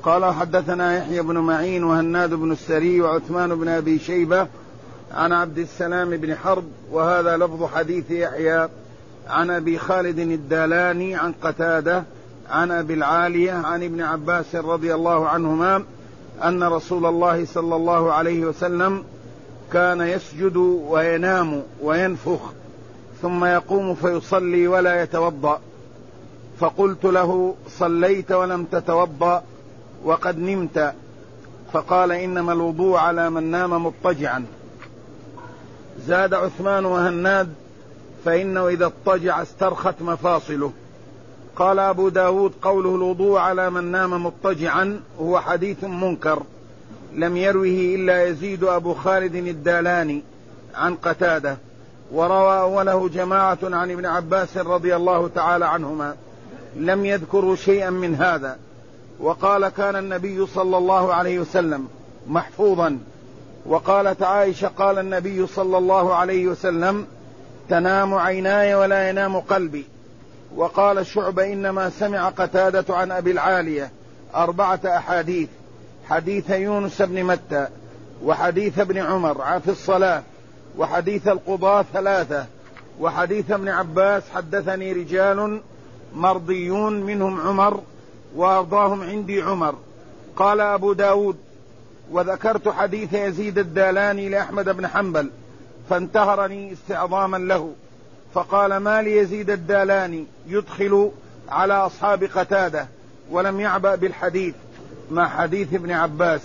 قال حدثنا يحيى بن معين وهناد بن السري وعثمان بن أبي شيبة عن عبد السلام بن حرب، وهذا لفظ حديث يحيى، عن أبي خالد الدالاني عن قتادة عن أبي العالية عن ابن عباس رضي الله عنهما أن رسول الله صلى الله عليه وسلم كان يسجد وينام وينفخ ثم يقوم فيصلي ولا يتوضأ، فقلت له: صليت ولم تتوضأ وقد نمت؟ فقال: إنما الوضوء على من نام مضطجعا. زاد عثمان وهناد: فإنه إذا اضطجع استرخت مفاصله. قال أبو داود: قوله الوضوء على من نام مضطجعا هو حديث منكر، لم يروه إلا يزيد أبو خالد الدالاني عن قتادة، وروى أوله جماعة عن ابن عباس رضي الله تعالى عنهما، لم يذكروا شيئا من هذا. وقال: كان النبي صلى الله عليه وسلم محفوظا. وقالت عائشة: قال النبي صلى الله عليه وسلم: تنام عيناي ولا ينام قلبي. وقال شعبة: إنما سمع قتادة عن أبي العالية 4 أحاديث: حديث يونس بن متى، وحديث ابن عمر في الصلاة، وحديث القضاة 3، وحديث ابن عباس: حدثني رجال مرضيون منهم عمر وأرضاهم عندي عمر. قال أبو داود: وذكرت حديث يزيد الدالاني لأحمد بن حنبل فانتهرني استعظاما له، فقال: ما ليزيد الدالاني يدخل على أصحاب قتادة ولم يعبأ بالحديث مع حديث ابن عباس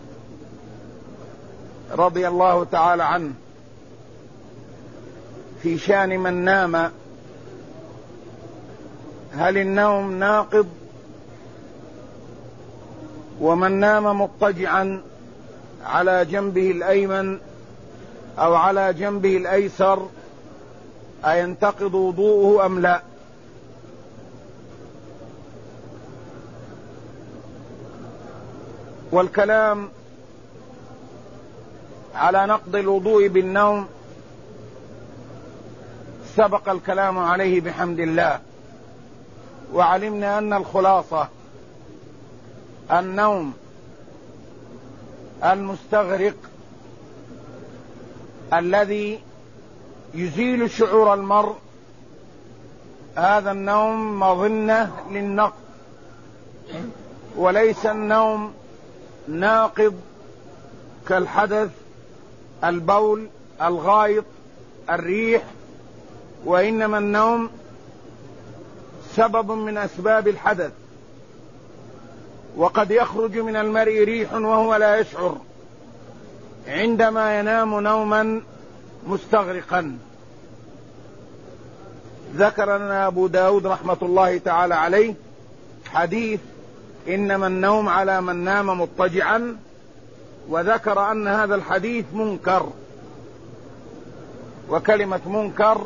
رضي الله تعالى عنه في شأن من نام. هل النوم ناقض؟ ومن نام مضطجعا على جنبه الأيمن أو على جنبه الأيسر أينتقض وضوءه أم لا؟ والكلام على نقض الوضوء بالنوم سبق الكلام عليه بحمد الله، وعلمنا أن الخلاصة النوم المستغرق الذي يزيل شعور المرء، هذا النوم مظنة للنقض، وليس النوم ناقض كالحدث، البول، الغائط، الريح، وإنما النوم سبب من أسباب الحدث. وقد يخرج من المرء ريح وهو لا يشعر عندما ينام نوما مستغرقا. ذكر لنا أبو داود رحمة الله تعالى عليه حديث إنما النوم على من نام مضطجعا، وذكر أن هذا الحديث منكر. وكلمة منكر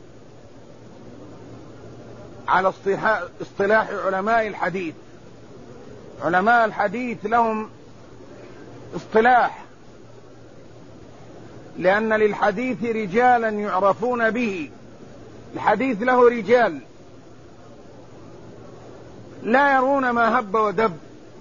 على اصطلاح علماء الحديث، علماء الحديث لهم اصطلاح، لأن للحديث رجالا يعرفون به. الحديث له رجال لا يرون ما هب ودب،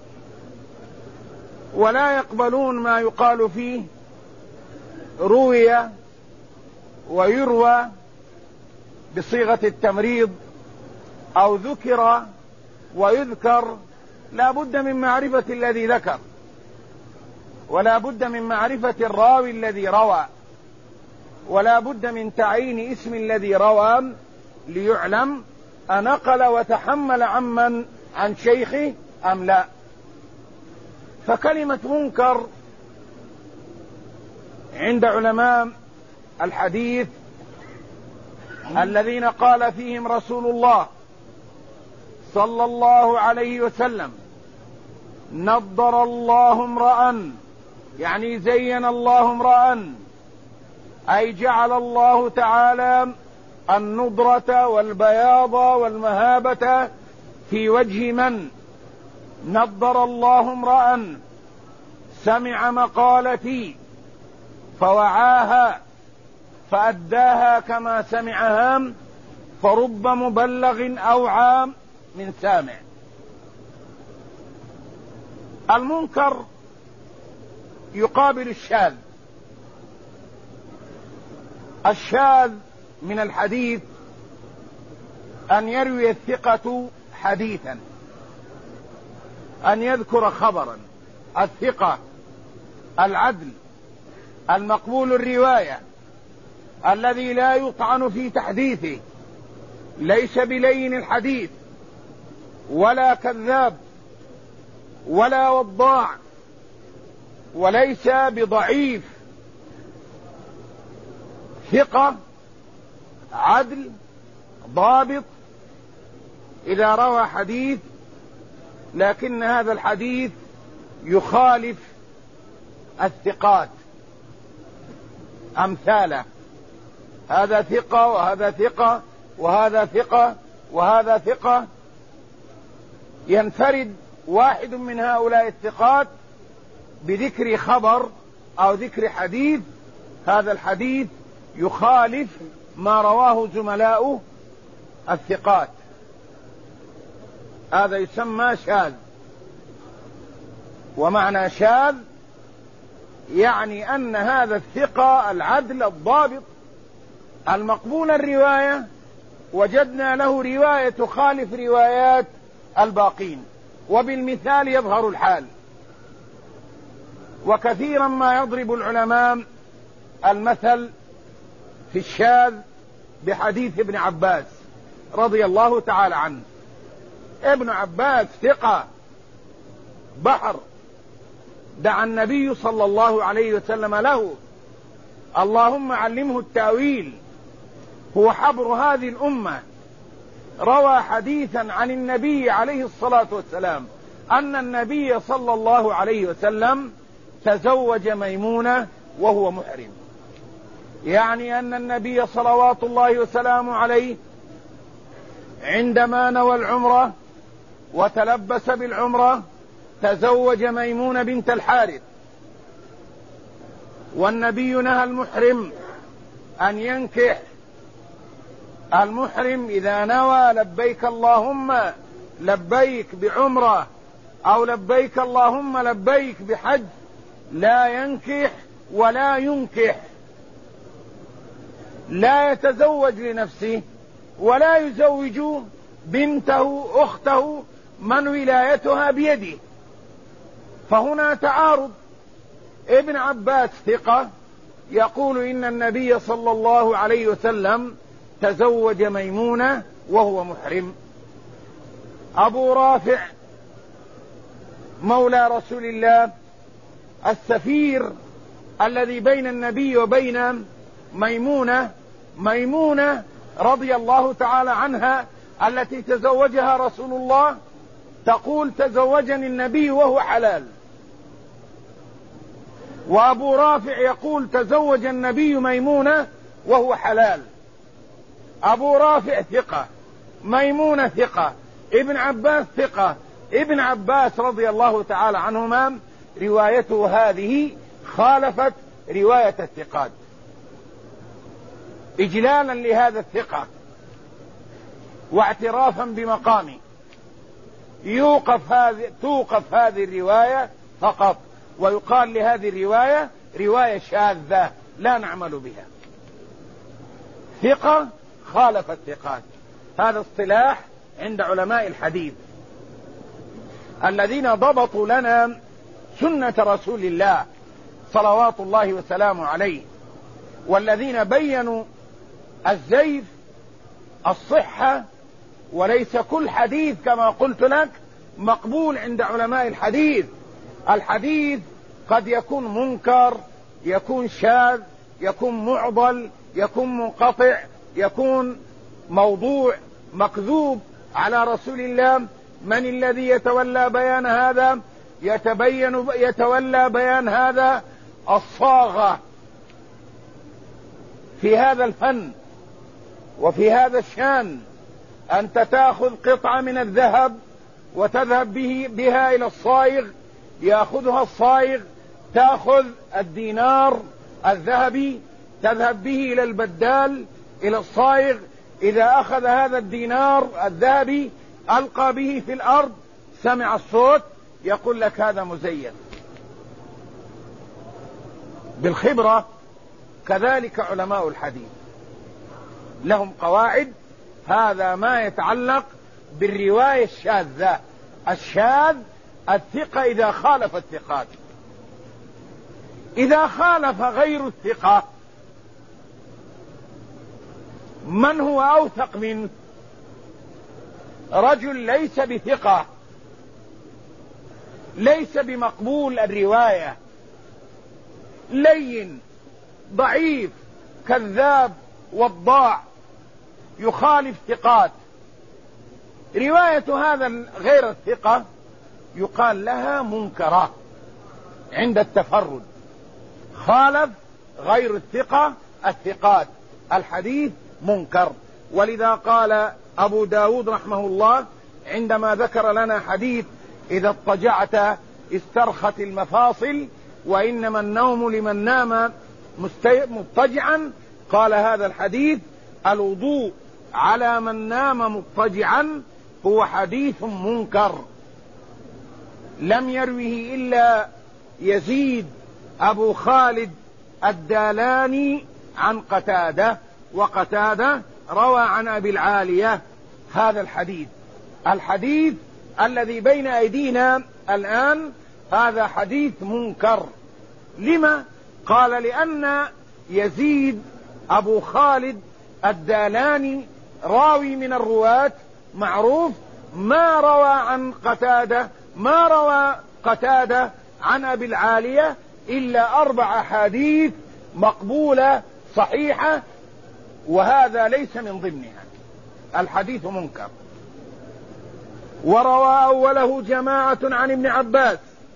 ولا يقبلون ما يقال فيه روي ويروى بصيغة التمريض أو ذكر ويذكر. لا بد من معرفة الذي ذكر، ولا بد من معرفة الراوي الذي روى، ولا بد من تعيين اسم الذي روى ليعلم أنقل وتحمل عن شيخه أم لا. فكلمة منكر عند علماء الحديث الذين قال فيهم رسول الله صلى الله عليه وسلم: نضر الله امرأ، يعني زين الله امرأ، أي جعل الله تعالى النضرة والبياض والمهابة في وجه من؟ نضر الله امرأ سمع مقالتي فوعاها فأداها كما سمعها، فرب مبلغ أوعى من سامع. المنكر يقابل الشاذ. الشاذ من الحديث أن يروي الثقة حديثا، أن يذكر خبرا. الثقة العدل المقبول الرواية الذي لا يطعن في تحديثه، ليس بلين الحديث ولا كذاب ولا وضاع وليس بضعيف، ثقة عدل ضابط إذا روى حديث لكن هذا الحديث يخالف الثقات أمثاله، هذا ثقة وهذا ثقة وهذا ثقة وهذا ثقة، ينفرد واحد من هؤلاء الثقات بذكر خبر أو ذكر حديث، هذا الحديث يخالف ما رواه زملاؤه الثقات، هذا يسمى شاذ. ومعنى شاذ يعني أن هذا الثقة العدل الضابط المقبول الرواية وجدنا له رواية تخالف روايات الباقين، وبالمثال يظهر الحال. وكثيرا ما يضرب العلماء المثل في الشاذ بحديث ابن عباس رضي الله تعالى عنه. ابن عباس ثقة بحر، دعا النبي صلى الله عليه وسلم له اللهم علمه التأويل، هو حبر هذه الأمة، روى حديثا عن النبي عليه الصلاة والسلام أن النبي صلى الله عليه وسلم تزوج ميمونة وهو محرم، يعني أن النبي صلوات الله وسلامه عليه عندما نوى العمرة وتلبس بالعمرة تزوج ميمونة بنت الحارث، والنبي نهى المحرم أن ينكح. المحرم إذا نوى لبيك اللهم لبيك بعمرة أو لبيك اللهم لبيك بحج لا ينكح ولا ينكح، لا يتزوج لنفسه ولا يزوج بنته أخته من ولايتها بيده. فهنا تعارض. ابن عباس ثقة يقول إن النبي صلى الله عليه وسلم تزوج ميمونة وهو محرم. أبو رافع مولى رسول الله السفير الذي بين النبي وبين ميمونة رضي الله تعالى عنها التي تزوجها رسول الله، تقول تزوجني النبي وهو حلال. وأبو رافع يقول تزوج النبي ميمونة وهو حلال. أبو رافع ثقة، ميمونة ثقة، ابن عباس ثقة. ابن عباس رضي الله تعالى عنهما روايته هذه خالفت رواية الثقات. إجلالا لهذا الثقة واعترافا بمقامه توقف هذه الرواية فقط، ويقال لهذه الرواية رواية شاذة لا نعمل بها. ثقة خالف الثقات، هذا اصطلاح عند علماء الحديث الذين ضبطوا لنا سنة رسول الله صلوات الله وسلامه عليه، والذين بينوا الزيف الصحة. وليس كل حديث كما قلت لك مقبول عند علماء الحديث. الحديث قد يكون منكر، يكون شاذ، يكون معضل، يكون منقطع، يكون موضوع مكذوب على رسول الله. من الذي يتولى بيان هذا؟ يتولى بيان هذا الصاغة في هذا الفن وفي هذا الشان. أنت تأخذ قطعة من الذهب وتذهب بها إلى الصائغ، يأخذها الصائغ، تأخذ الدينار الذهبي تذهب به إلى البدال إلى الصائغ، إذا أخذ هذا الدينار الذهبي ألقى به في الأرض، سمع الصوت يقول لك هذا مزيف. بالخبرة كذلك علماء الحديث لهم قواعد. هذا ما يتعلق بالرواية الشاذة. الشاذ الثقة إذا خالف الثقات. إذا خالف غير الثقة من هو أوثق منه؟ رجل ليس بثقة، ليس بمقبول الرواية، لين، ضعيف، كذاب، وضاع، يخالف ثقات. رواية هذا غير الثقة يقال لها منكرة عند التفرد. خالف غير الثقة الثقات، الحديث منكر. ولذا قال أبو داود رحمه الله عندما ذكر لنا حديث إذا اضطجعت استرخت المفاصل وإنما النوم لمن نام مضطجعا، قال هذا الحديث الوضوء على من نام مضطجعا هو حديث منكر. لم يروه إلا يزيد أبو خالد الدالاني عن قتادة، وقتادة روى عن أبي العالية هذا الحديث. الحديث الذي بين أيدينا الآن هذا حديث منكر. لما؟ قال لأن يزيد أبو خالد الدالاني راوي من الرواة معروف، ما روى عن قتادة، ما روى قتادة عن أبي العالية إلا 4 أحاديث مقبولة صحيحة، وهذا ليس من ضمنها. الحديث منكر. وروى أوله جماعة عن ابن عباس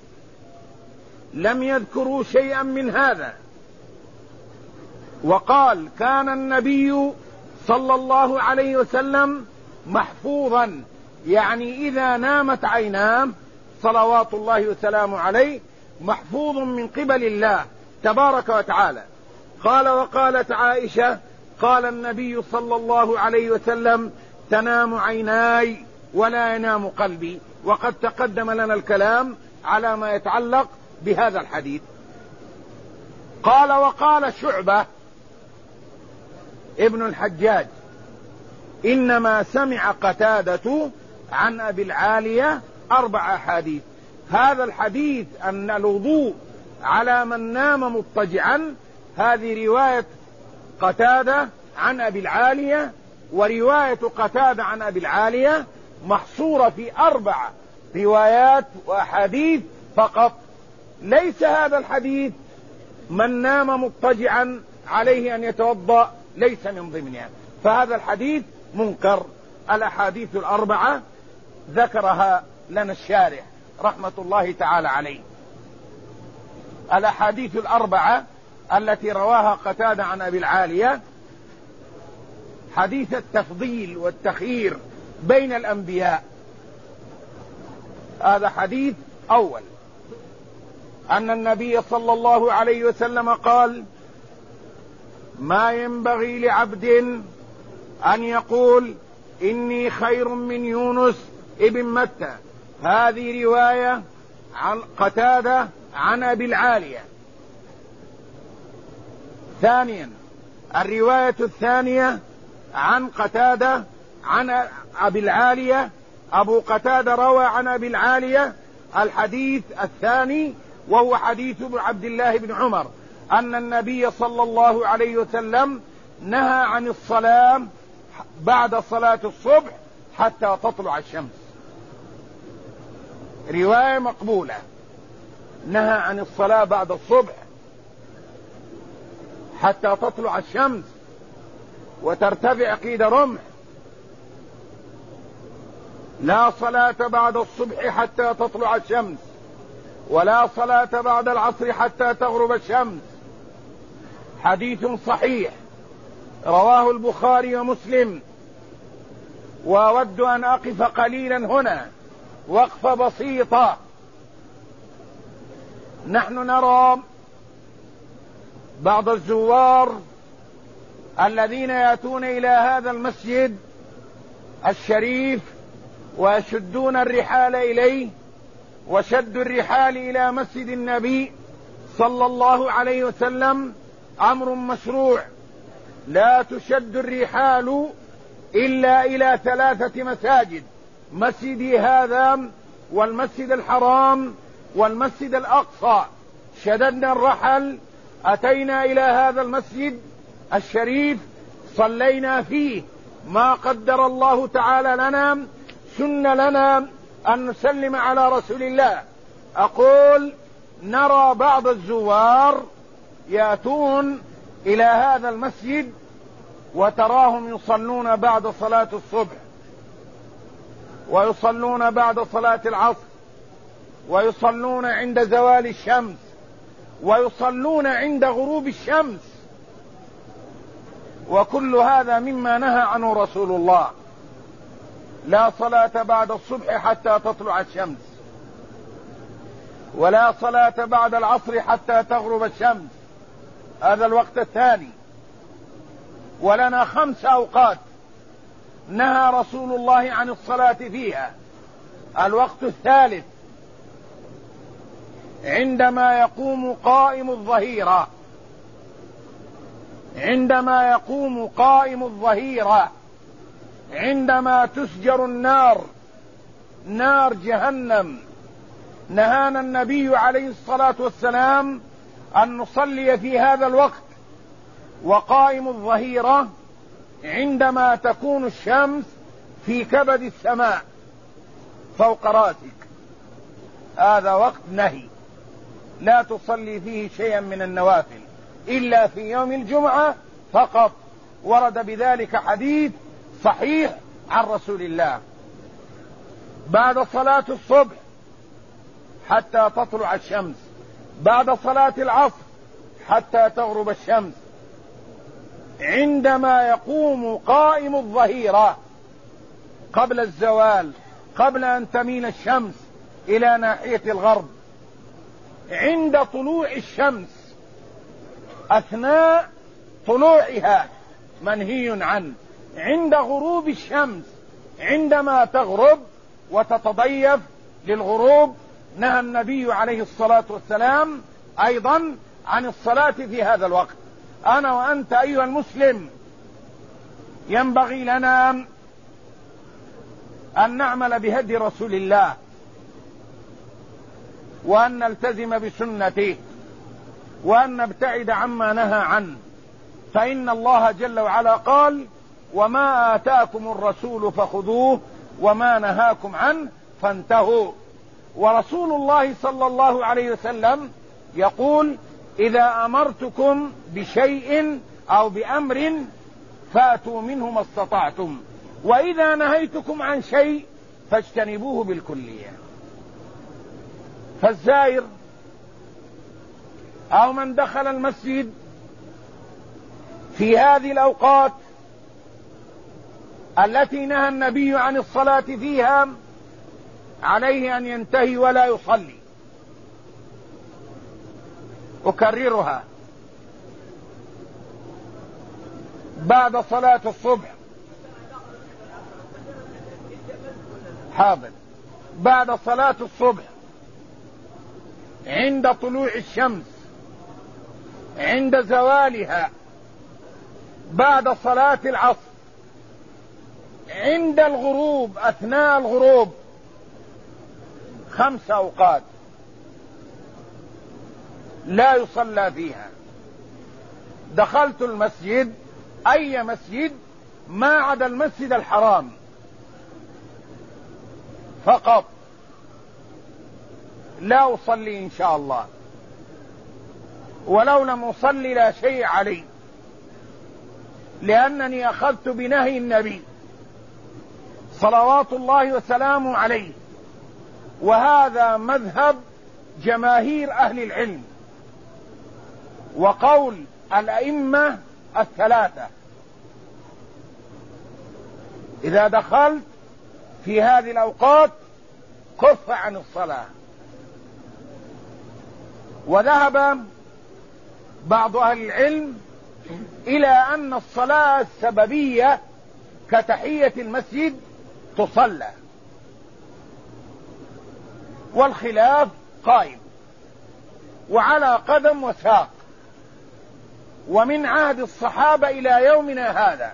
لم يذكروا شيئا من هذا، وقال كان النبي صلى الله عليه وسلم محفوظا، يعني إذا نامت عيناه صلوات الله وسلامه عليه محفوظ من قبل الله تبارك وتعالى. قال وقالت عائشة قال النبي صلى الله عليه وسلم تنام عيناي ولا ينام قلبي. وقد تقدم لنا الكلام على ما يتعلق بهذا الحديث. قال وقال شعبة ابن الحجاج إنما سمع قتادة عن أبي العالية 4 أحاديث. هذا الحديث أن الوضوء على من نام مضطجعا هذه رواية قتادة عن أبي العالية، ورواية قتادة عن أبي العالية محصورة في 4 روايات وأحاديث فقط. ليس هذا الحديث من نام مضطجعا عليه أن يتوضأ، ليس من ضمنها، فهذا الحديث منكر. الأحاديث 4 ذكرها لنا الشارح رحمة الله تعالى عليه. الأحاديث 4 التي رواها قتادة عن أبي العالية حديث التفضيل والتخيير بين الأنبياء. هذا حديث أول، أن النبي صلى الله عليه وسلم قال ما ينبغي لعبد أن يقول إني خير من يونس ابن متى. هذه رواية عن قتادة عن أبي العالية. ثانيا الرواية الثانية عن قتادة عن أبي العالية. أبو قتادة روى عن أبي العالية الحديث الثاني، وهو حديث عبد الله بن عمر أن النبي صلى الله عليه وسلم نهى عن الصلاة بعد صلاة الصبح حتى تطلع الشمس. رواية مقبولة، نهى عن الصلاة بعد الصبح حتى تطلع الشمس وترتفع قيد رمح. لا صلاة بعد الصبح حتى تطلع الشمس، ولا صلاة بعد العصر حتى تغرب الشمس. حديث صحيح رواه البخاري ومسلم. وأود أن أقف قليلا هنا وقفة بسيطة. نحن نرى بعض الزوار الذين يأتون إلى هذا المسجد الشريف ويشدون الرحال إليه وشد الرحال إلى مسجد النبي صلى الله عليه وسلم أمر مشروع. لا تشد الرحال إلا إلى 3 مساجد: مسجدي هذا، والمسجد الحرام، والمسجد الأقصى. شددنا الرحل، أتينا إلى هذا المسجد الشريف، صلينا فيه ما قدر الله تعالى لنا. سن لنا أن نسلم على رسول الله. أقول نرى بعض الزوار يأتون إلى هذا المسجد وتراهم يصلون بعد صلاة الصبح، ويصلون بعد صلاة العصر، ويصلون عند زوال الشمس، ويصلون عند غروب الشمس، وكل هذا مما نهى عنه رسول الله. لا صلاة بعد الصبح حتى تطلع الشمس، ولا صلاة بعد العصر حتى تغرب الشمس، هذا الوقت الثاني. ولنا 5 أوقات نهى رسول الله عن الصلاة فيها. الوقت الثالث عندما يقوم قائم الظهيرة، عندما يقوم قائم الظهيرة، عندما تسجر النار، نار جهنم. نهانا النبي عليه الصلاة والسلام أن نصلي في هذا الوقت. وقائم الظهيرة عندما تكون الشمس في كبد السماء فوق راسك، هذا وقت نهي، لا تصلي فيه شيئا من النوافل إلا في يوم الجمعة فقط. ورد بذلك حديث صحيح عن رسول الله. بعد صلاة الصبح حتى تطلع الشمس، بعد صلاة العصر حتى تغرب الشمس، عندما يقوم قائم الظهيرة قبل الزوال، قبل أن تميل الشمس إلى ناحية الغرب، عند طلوع الشمس، أثناء طلوعها منهي عنه، عند غروب الشمس، عندما تغرب وتتضيف للغروب، نهى النبي عليه الصلاة والسلام أيضا عن الصلاة في هذا الوقت. أنا وأنت أيها المسلم ينبغي لنا أن نعمل بهدي رسول الله، وأن نلتزم بسنته، وأن نبتعد عما نهى عنه. فإن الله جل وعلا قال: وما آتاكم الرسول فخذوه وما نهاكم عنه فانتهوا. ورسول الله صلى الله عليه وسلم يقول: إذا أمرتكم بشيء أو بأمر فأتوا منه ما استطعتم، وإذا نهيتكم عن شيء فاجتنبوه بالكلية. فالزائر أو من دخل المسجد في هذه الأوقات التي نهى النبي عن الصلاة فيها عليه أن ينتهي ولا يصلي. أكررها: بعد صلاة الصبح، حاضر، بعد صلاة الصبح، عند طلوع الشمس، عند زوالها، بعد صلاة العصر، عند الغروب، أثناء الغروب، 5 أوقات لا يصلى فيها. دخلت المسجد، أي مسجد ما عدا المسجد الحرام فقط، لا أصلي إن شاء الله، ولو لم أصلي لا شيء علي، لأنني أخذت بنهي النبي صلوات الله وسلامه عليه، وهذا مذهب جماهير أهل العلم وقول الأئمة 3. إذا دخلت في هذه الأوقات كف عن الصلاة. وذهب بعض أهل العلم إلى أن الصلاة السببية كتحية المسجد تصلى، والخلاف قائم وعلى قدم وساق، ومن عهد الصحابة إلى يومنا هذا.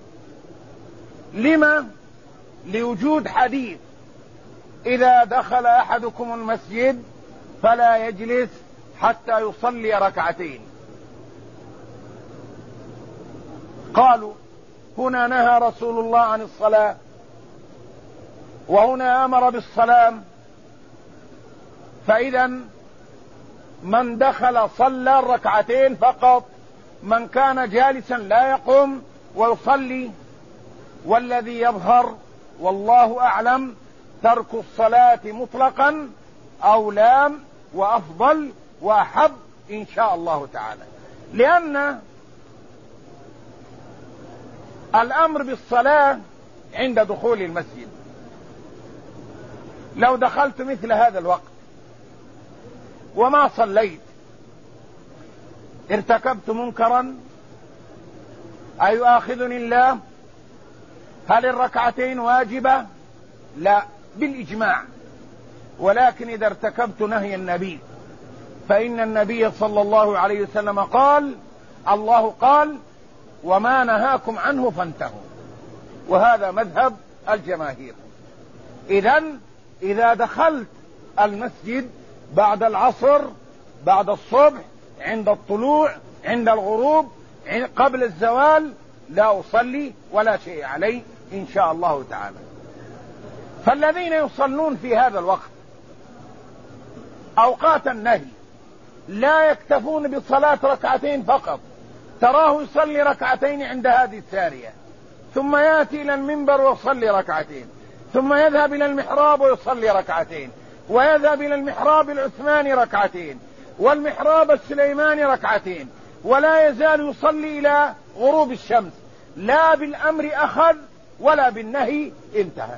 لما؟ لوجود حديث: إذا دخل أحدكم المسجد فلا يجلس حتى يصلي ركعتين. قالوا: هنا نهى رسول الله عن الصلاة، وهنا أمر بالصلاة، فإذا من دخل صلى الركعتين فقط، من كان جالسا لا يقوم ويصلي. والذي يظهر والله أعلم ترك الصلاة مطلقا أولى وأفضل وأحب إن شاء الله تعالى، لأن الأمر بالصلاة عند دخول المسجد. لو دخلت مثل هذا الوقت وما صليت ارتكبت منكرا، أيؤاخذني الله؟ هل الركعتين واجبة؟ لا بالإجماع. ولكن إذا ارتكبت نهي النبي، فإن النبي صلى الله عليه وسلم قال: الله قال: وما نهاكم عنه فانتهوا. وهذا مذهب الجماهير. إذا دخلت المسجد بعد العصر، بعد الصبح، عند الطلوع، عند الغروب، قبل الزوال، لا أصلي ولا شيء علي إن شاء الله تعالى. فالذين يصلون في هذا الوقت أوقات النهي لا يكتفون بصلاة ركعتين فقط، تراه يصلي ركعتين عند هذه السارية، ثم يأتي إلى المنبر ويصلي ركعتين، ثم يذهب إلى المحراب ويصلي ركعتين، ويذهب إلى المحراب العثماني ركعتين، والمحراب السليماني ركعتين، ولا يزال يصلي إلى غروب الشمس. لا بالأمر أخذ ولا بالنهي انتهى.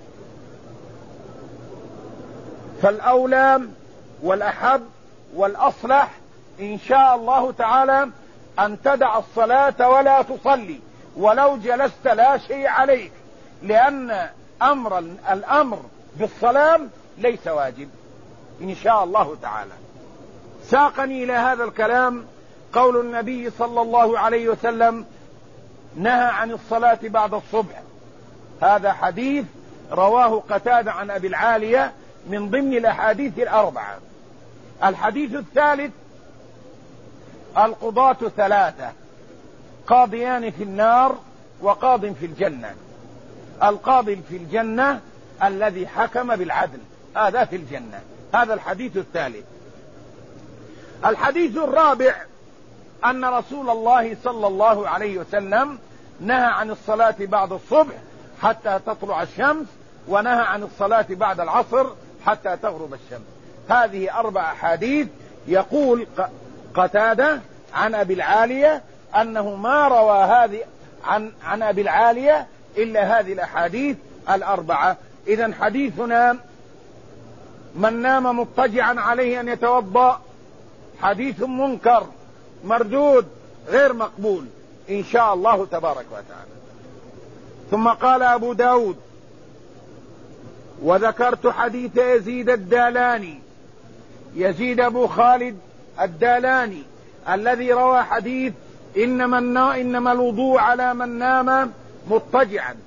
فالأولى والأحب والأصلح إن شاء الله تعالى أن تدع الصلاة ولا تصلي، ولو جلست لا شيء عليك، لأن الأمر بالصلاة ليس واجب إن شاء الله تعالى. ساقني إلى هذا الكلام قول النبي صلى الله عليه وسلم: نهى عن الصلاة بعد الصبح. هذا حديث رواه قتادة عن أبي العالية من ضمن الأحاديث الأربعة. الحديث الثالث: القضاة ثلاثة، قاضيان في النار وقاض في الجنة. القاضي في الجنة الذي حكم بالعدل، هذا في الجنة. هذا الحديث الثالث. الحديث الرابع: أن رسول الله صلى الله عليه وسلم نهى عن الصلاة بعد الصبح حتى تطلع الشمس، ونهى عن الصلاة بعد العصر حتى تغرب الشمس. هذه 4 أحاديث. يقول قتادة عن أبي العالية أنه ما روى هذه عن أبي العالية إلا هذه الأحاديث الأربعة. إذن حديثنا: من نام مضطجعا عليه أن يتوضأ، حديث منكر مردود غير مقبول إن شاء الله تبارك وتعالى. ثم قال أبو داود: وذكرت حديث يزيد الدالاني، يزيد أبو خالد الدالاني الذي روى حديث إنما الوضوء على من نام مضطجعا.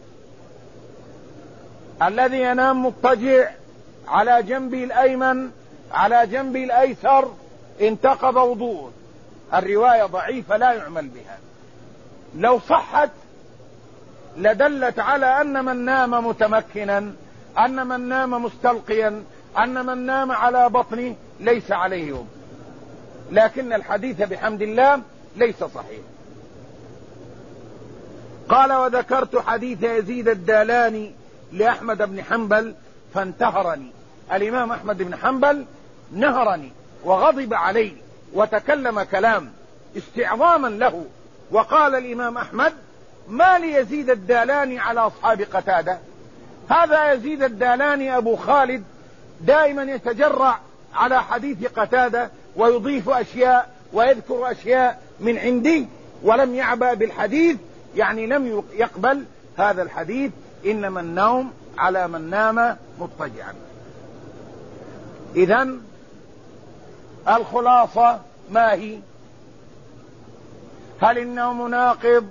الذي ينام مضطجع على جنبه الأيمن على جنبه الأيسر انتقض وضوءه. الرواية ضعيفة لا يعمل بها. لو صحت لدلت على أن من نام متمكنا، أن من نام مستلقيا، أن من نام على بطنه ليس عليه وضوء. لكن الحديث بحمد الله ليس صحيح. قال: وذكرت حديث يزيد الدالاني لأحمد بن حنبل فانتهرني. الإمام أحمد بن حنبل نهرني وغضب علي وتكلم كلام استعظاما له. وقال الإمام أحمد: ما ليزيد الدالاني على أصحاب قتادة؟ هذا يزيد الدالاني أبو خالد دائما يتجرع على حديث قتادة ويضيف أشياء ويذكر أشياء من عندي، ولم يعبأ بالحديث، يعني لم يقبل هذا الحديث: إنما النوم على من نام مضطجعا. إذن الخلاصة ما هي؟ هل النوم ناقض؟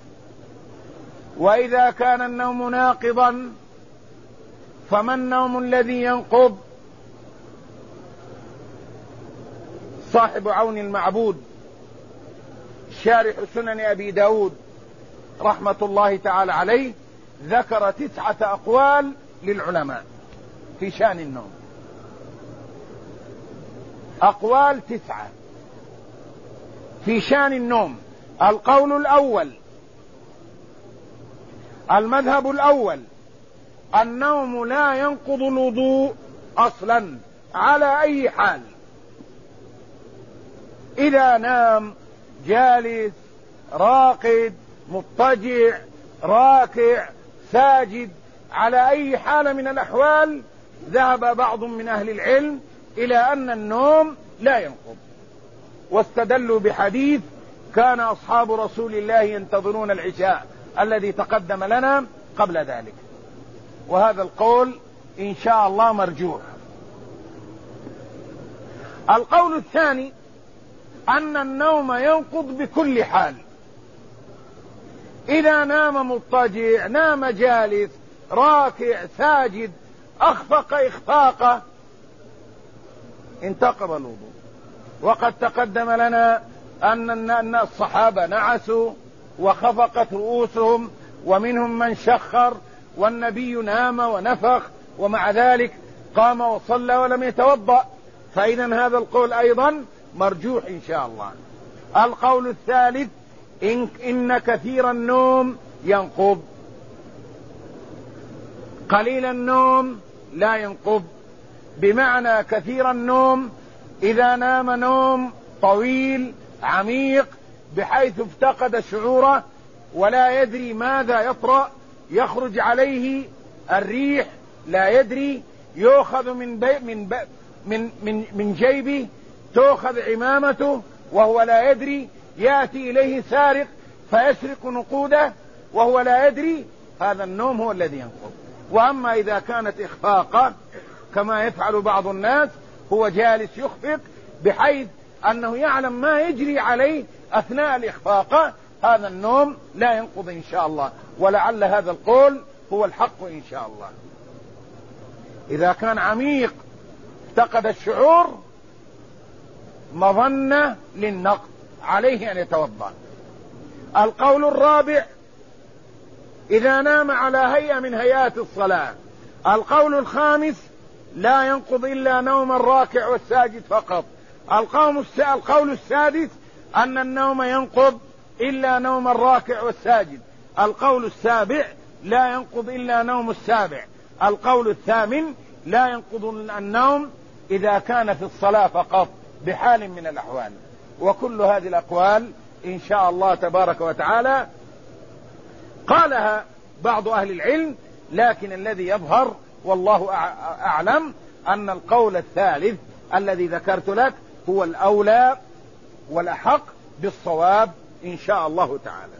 وإذا كان النوم ناقضا فما النوم الذي ينقض؟ صاحب عون المعبود شارح سنن أبي داود رحمة الله تعالى عليه ذكر 9 أقوال للعلماء في شأن النوم. أقوال 9 في شأن النوم. القول الأول، المذهب الأول، النوم لا ينقض الوضوء أصلا على أي حال. إذا نام جالس، راقد، مضطجع، راكع، ساجد، على أي حال من الأحوال، ذهب بعض من أهل العلم إلى أن النوم لا ينقض، واستدلوا بحديث كان أصحاب رسول الله ينتظرون العشاء الذي تقدم لنا قبل ذلك، وهذا القول إن شاء الله مرجوح. القول الثاني أن النوم ينقض بكل حال. إذا نام مضطجع، نام جالس، راكع، ساجد، أخفق إخفاقة، انتقض الوضوء. وقد تقدم لنا أن الصحابة نعسوا وخفقت رؤوسهم، ومنهم من شخر، والنبي نام ونفخ ومع ذلك قام وصلى ولم يتوضأ. فإذا هذا القول أيضا مرجوح إن شاء الله. القول الثالث إن كثير النوم ينقض، قليل النوم لا ينقض. بمعنى كثير النوم إذا نام نوم طويل عميق بحيث افتقد شعوره ولا يدري ماذا يطرأ، يخرج عليه الريح لا يدري، يؤخذ من جيبه، تؤخذ عمامته وهو لا يدري، يأتي إليه سارق فيسرق نقوده وهو لا يدري، هذا النوم هو الذي ينقض. وأما إذا كانت إخفاقة كما يفعل بعض الناس، هو جالس يخفق بحيث أنه يعلم ما يجري عليه أثناء الإخفاقة، هذا النوم لا ينقض إن شاء الله، ولعل هذا القول هو الحق إن شاء الله. إذا كان عميق افتقد الشعور مظنة للنقض، عليه أن يتوضأ. القول الرابع إذا نام على هيئة من هيئات الصلاة. القول الخامس لا ينقض إلا نوم الراكع والساجد فقط. القول السادس أن النوم ينقض إلا نوم الراكع والساجد. القول السابع لا ينقض إلا نوم السابع. القول الثامن لا ينقض النوم إذا كان في الصلاة فقط بحال من الأحوال. وكل هذه الأقوال إن شاء الله تبارك وتعالى قالها بعض أهل العلم، لكن الذي يظهر والله أعلم أن القول الثالث الذي ذكرت لك هو الأولى والأحق بالصواب إن شاء الله تعالى.